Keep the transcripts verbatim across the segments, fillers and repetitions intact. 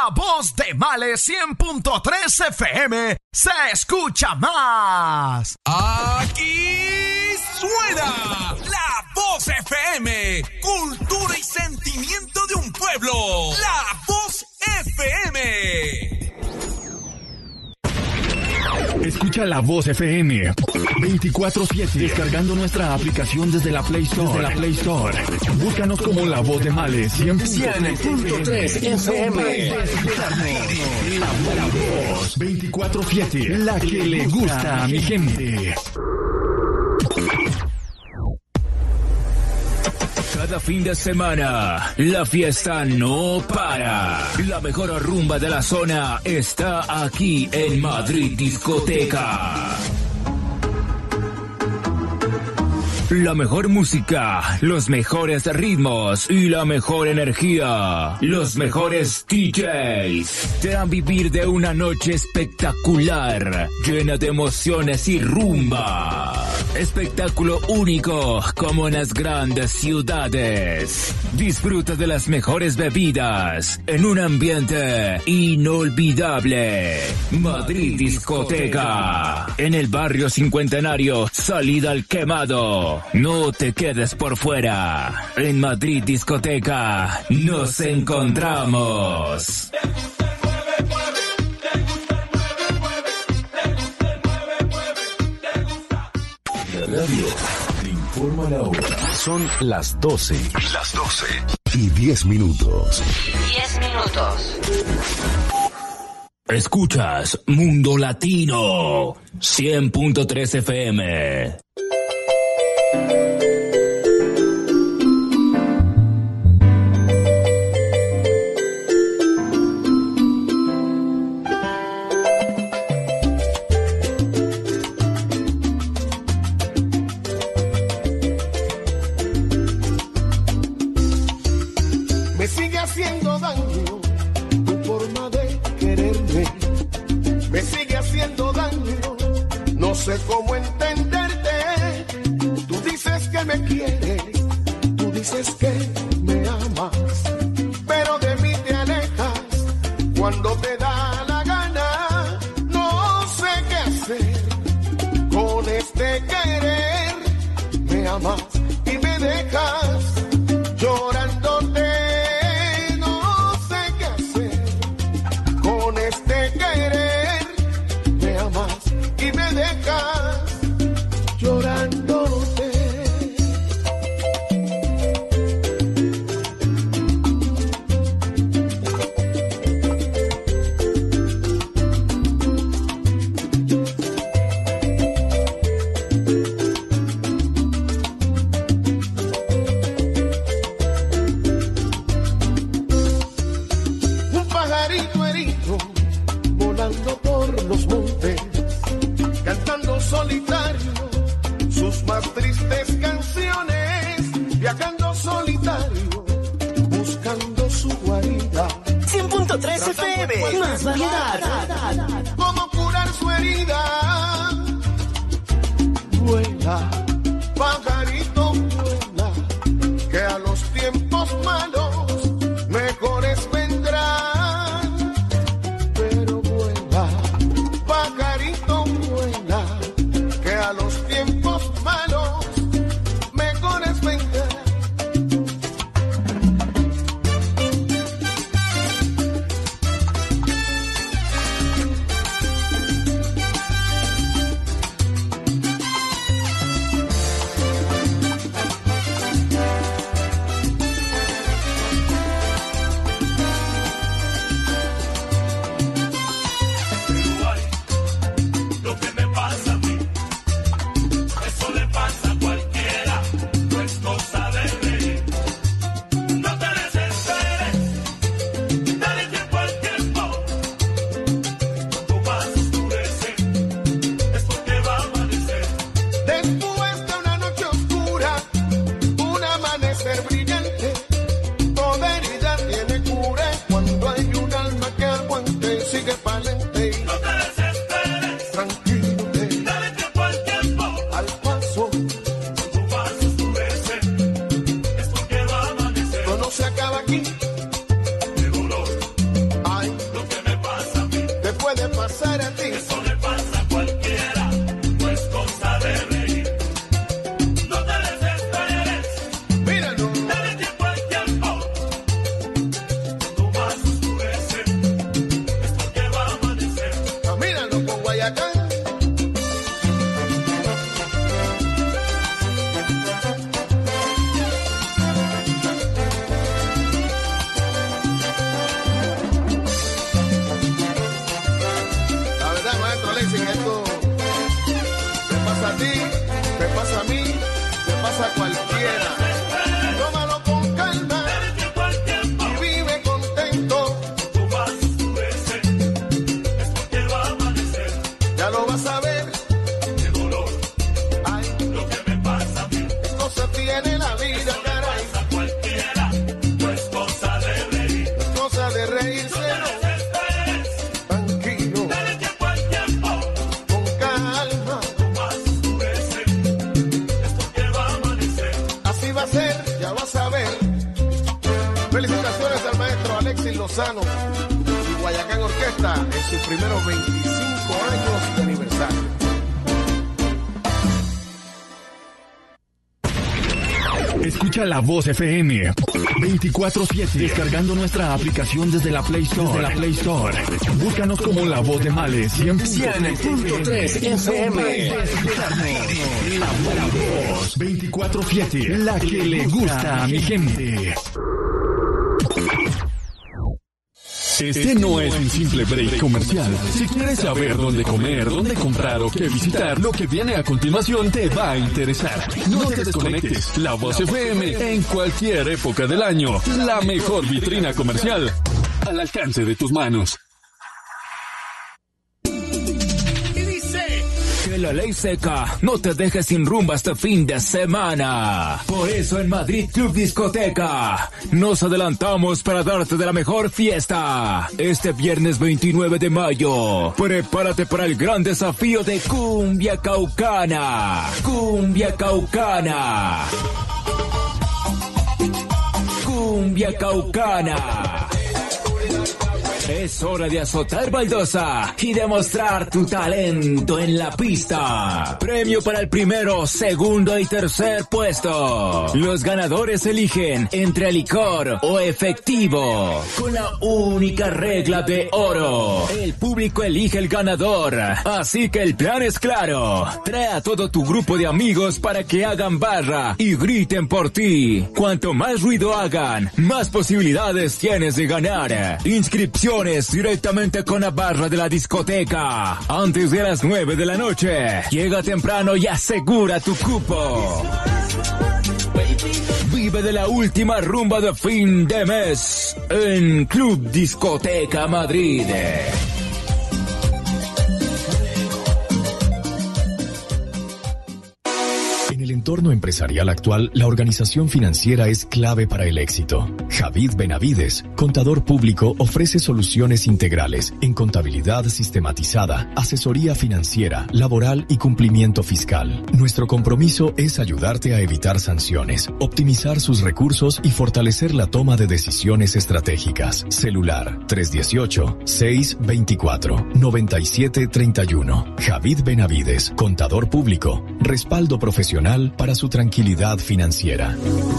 La voz de Male cien punto tres F M se escucha más. Aquí suena La Voz F M, cultura y sentimiento de un pueblo. La Voz F M. Escucha La Voz F M veinticuatro siete descargando nuestra aplicación desde la Play Store. Desde la Play Store. Búscanos como La Voz de Male cien punto tres F M. La Voz veinticuatro siete, la que le gusta a mi gente. Cada fin de semana, la fiesta no para. La mejor rumba de la zona está aquí en Madrid Discoteca. La mejor música, los mejores ritmos y la mejor energía. Los mejores D Js te harán vivir de una noche espectacular, llena de emociones y rumba. Espectáculo único como en las grandes ciudades. Disfruta de las mejores bebidas en un ambiente inolvidable. Madrid Discoteca, en el barrio Cincuentenario, salida al Quemado. No te quedes por fuera. En Madrid Discoteca nos encontramos. La radio te informa la hora. Son las doce. Las doce. Y diez minutos. Diez minutos. Escuchas Mundo Latino cien punto tres F M. Cómo entenderte. Tú dices que me quieres, tú dices que me amas, pero de mí te alejas cuando te da la gana. No sé qué hacer con este querer. Me amas y me dejas llorándote. No sé qué hacer con este querer. Me amas y me dejas llorándote. Un pajarito herido volando por los montes, cantando solitario sus más tristes canciones, viajando solitario, buscando su guarida. cien punto tres F M, más variedad. ¿Cómo curar su herida? Vuela, pajarito, vuela, que a los tiempos malos mejores vendrán. Pero vuela, pajarito, vuela, que a los tiempos malos mejores vendrán. puede pasar a ti. Eso le pasa a cualquiera, no es cosa de reír. No te desesperes, Míralo. dale tiempo al tiempo. No vas a oscurecer, es porque va a amanecer. Ah, míralo con Guayacán. La verdad, maestro Alexis, que esto me pasa a ti, me pasa a mí, me pasa a cualquiera. Tómalo con calma Dale tiempo al tiempo, y vive contento. no vas a oscurecer, es porque va a amanecer. Ya lo vas a ver. Qué dolor, Ay, lo que me pasa a mí. qué cosa tiene la vida, caray. Pasa a cualquiera, no es cosa de reír. Cosa de reírse, no. Desesperes, Tranquilo, dale tiempo al tiempo. con calma. Vas a oscurecer, es porque va a amanecer. Así va a ser, ya vas a ver. Felicitaciones al maestro Alexis Lozano y Guayacán Orquesta en sus primeros veinticinco años de aniversario. Escucha La Voz F M veinticuatro siete. Descargando nuestra aplicación desde la Play Store. Desde la Play Store. Búscanos como La Voz de Males cien punto tres F M. La Voz veinticuatro siete. La que le gusta a mi gente. Este no es un simple break comercial. Si quieres saber dónde comer, dónde comprar o qué visitar, lo que viene a continuación te va a interesar. No te desconectes. La Voz F M en cualquier época del año. La mejor vitrina comercial al alcance de tus manos. Que la ley seca no te deje sin rumba este fin de semana. Por eso en Madrid Club Discoteca nos adelantamos para darte de la mejor fiesta. Este viernes veintinueve de mayo, prepárate para el gran desafío de Cumbia Caucana. Cumbia Caucana. Cumbia Caucana. Es hora de azotar baldosa y demostrar tu talento en la pista. Premio para el primero, segundo y tercer puesto. Los ganadores eligen entre licor o efectivo, con la única regla de oro. El público elige el ganador, así que el plan es claro. Trae a todo tu grupo de amigos para que hagan barra y griten por ti. Cuanto más ruido hagan, más posibilidades tienes de ganar. Inscripción directamente con la barra de la discoteca. Antes de las nueve de la noche. Llega temprano y asegura tu cupo. Vive de la última rumba de fin de mes en Club Discoteca Madrid. En el entorno empresarial actual, la organización financiera es clave para el éxito. Javid Benavides, contador público, ofrece soluciones integrales en contabilidad sistematizada, asesoría financiera, laboral y cumplimiento fiscal. Nuestro compromiso es ayudarte a evitar sanciones, optimizar sus recursos y fortalecer la toma de decisiones estratégicas. Celular tres uno ocho, seis dos cuatro, nueve siete tres uno. Javid Benavides, contador público, respaldo profesional para su tranquilidad financiera.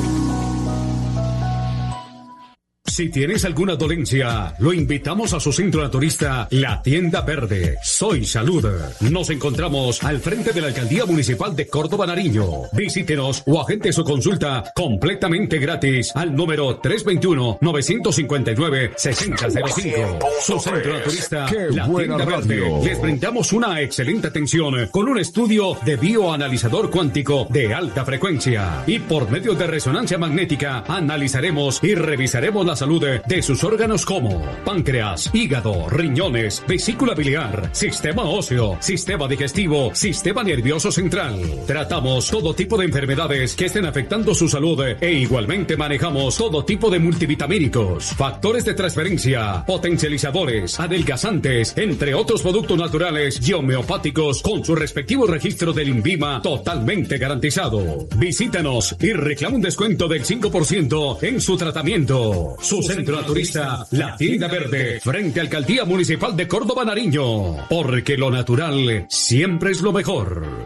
Si tienes alguna dolencia, lo invitamos a su centro naturista, La Tienda Verde. Soy Salud. Nos encontramos al frente de la Alcaldía Municipal de Córdoba, Nariño. Visítenos o agende su consulta completamente gratis al número tres dos uno, nueve cinco nueve, seis cero cero cinco. Su centro naturista, La Tienda Verde. Les brindamos una excelente atención con un estudio de bioanalizador cuántico de alta frecuencia. Y por medio de resonancia magnética, analizaremos y revisaremos la salud de sus órganos como páncreas, hígado, riñones, vesícula biliar, sistema óseo, sistema digestivo, sistema nervioso central. Tratamos todo tipo de enfermedades que estén afectando su salud e igualmente manejamos todo tipo de multivitamínicos, factores de transferencia, potencializadores, adelgazantes, entre otros productos naturales y homeopáticos con su respectivo registro del INVIMA totalmente garantizado. Visítanos y reclama un descuento del cinco por ciento en su tratamiento. Su Su centro naturista, La Tienda Verde, frente a Alcaldía Municipal de Córdoba, Nariño. Porque lo natural siempre es lo mejor.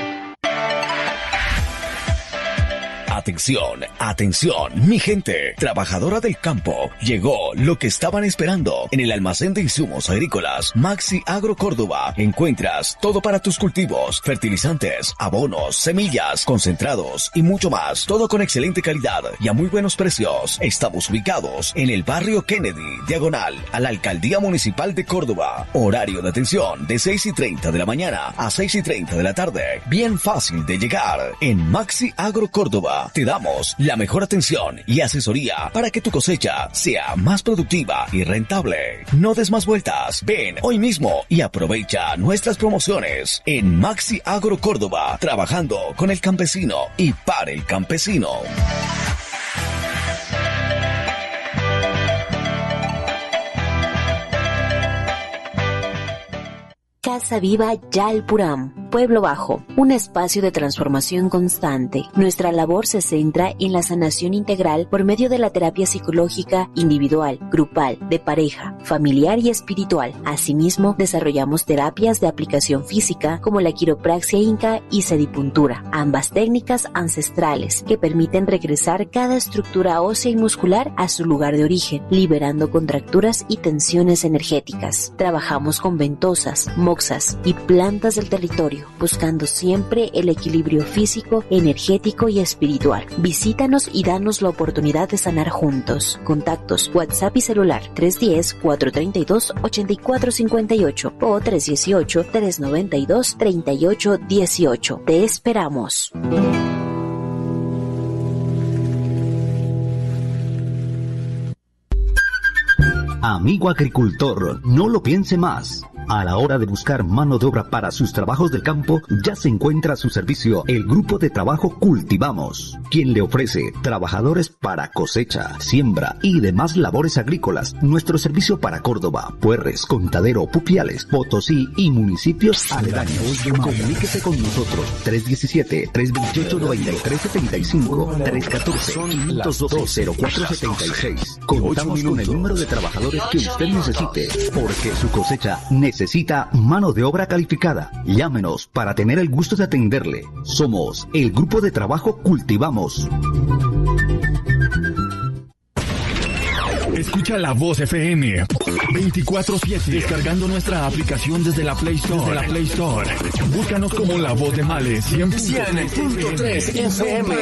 Atención, atención, mi gente, trabajadora del campo, llegó lo que estaban esperando. En el almacén de insumos agrícolas Maxi Agro Córdoba encuentras todo para tus cultivos, fertilizantes, abonos, semillas, concentrados y mucho más, todo con excelente calidad y a muy buenos precios. Estamos ubicados en el barrio Kennedy, diagonal a la Alcaldía Municipal de Córdoba. Horario de atención de seis y treinta de la mañana a seis y treinta de la tarde. Bien fácil de llegar. En Maxi Agro Córdoba te damos la mejor atención y asesoría para que tu cosecha sea más productiva y rentable. No des más vueltas. Ven hoy mismo y aprovecha nuestras promociones en Maxi Agro Córdoba, trabajando con el campesino y para el campesino. Casa Viva Yalpuram, Pueblo Bajo, un espacio de transformación constante. Nuestra labor se centra en la sanación integral por medio de la terapia psicológica individual, grupal, de pareja, familiar y espiritual. Asimismo, desarrollamos terapias de aplicación física como la quiropraxia inca y sedipuntura, ambas técnicas ancestrales que permiten regresar cada estructura ósea y muscular a su lugar de origen, liberando contracturas y tensiones energéticas. Trabajamos con ventosas, moxas y plantas del territorio, buscando siempre el equilibrio físico, energético y espiritual. Visítanos y danos la oportunidad de sanar juntos. Contactos: WhatsApp y celular tres uno cero, cuatro tres dos, ocho cuatro cinco ocho o tres uno ocho, tres nueve dos, tres ocho uno ocho. Te esperamos. Amigo agricultor, no lo piense más. A la hora de buscar mano de obra para sus trabajos del campo, ya se encuentra a su servicio el grupo de trabajo Cultivamos, quien le ofrece trabajadores para cosecha, siembra y demás labores agrícolas. Nuestro servicio para Córdoba, Puerres, Contadero, Pupiales, Potosí y municipios aledaños. Comuníquese con nosotros tres uno siete, tres dos ocho, nueve tres siete cinco, tres uno cuatro, cinco uno dos, cero cuatro siete seis. Contamos con el número de trabajadores que usted necesite, porque su cosecha necesita Necesita mano de obra calificada. Llámenos para tener el gusto de atenderle. Somos el grupo de trabajo Cultivamos. Escucha La Voz F M veinticuatro siete, descargando nuestra aplicación desde la Play Store. Desde la Play Store. Búscanos como La Voz de Males cien punto tres F M.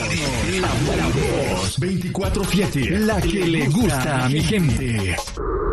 La Voz veinticuatro siete, la que le gusta a mi gente.